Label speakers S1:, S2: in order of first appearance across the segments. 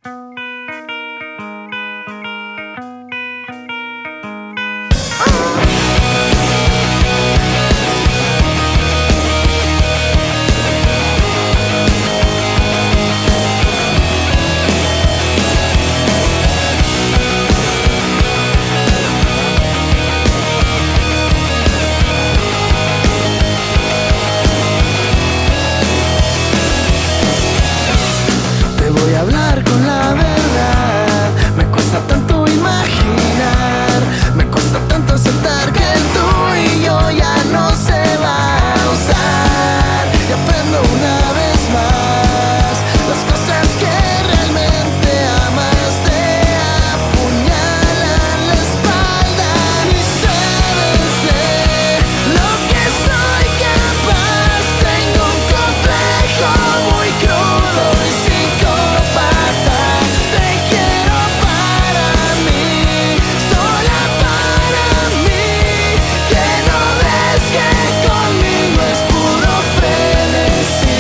S1: Voy a hablar con la verdad. Me cuesta tanto imaginar, me cuesta tanto aceptar que el tú y yo ya no se va a usar. Y aprendo una vez más las cosas que realmente amas te apuñalan la espalda. Y sabes de lo que soy capaz. Tengo un complejo muy crudo y psicópata. Te quiero para mí, sola para mí. Que no ves que conmigo es puro frenesí.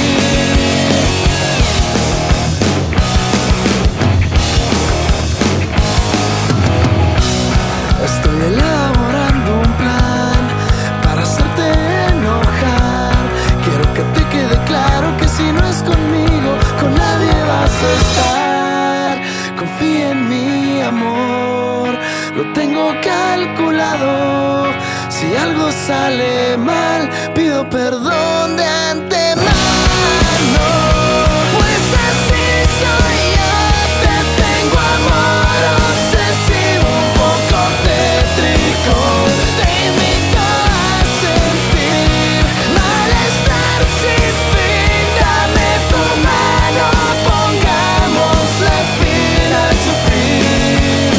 S1: Estoy elaborando un plan para hacerte enojar. Quiero que te quede claro que si no es conmigo, con nadie vas a estar. Confía en mi amor, lo tengo calculado. Si algo sale mal, pido perdón de antemano. Pues así soy yo, te tengo amor obsesivo, un poco tétrico. Te invito a sentir malestar sin fin. Dame tu mano, pongámosle fin al sufrir.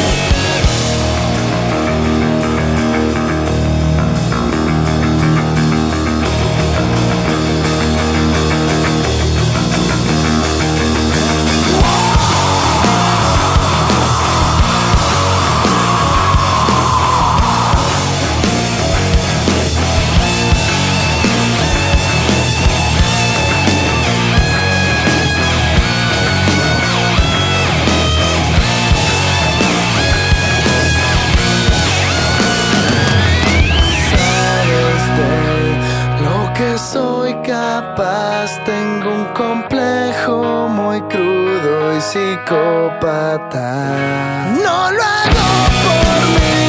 S1: Soy capaz, tengo un complejo muy crudo y psicópata. No lo hago por mí.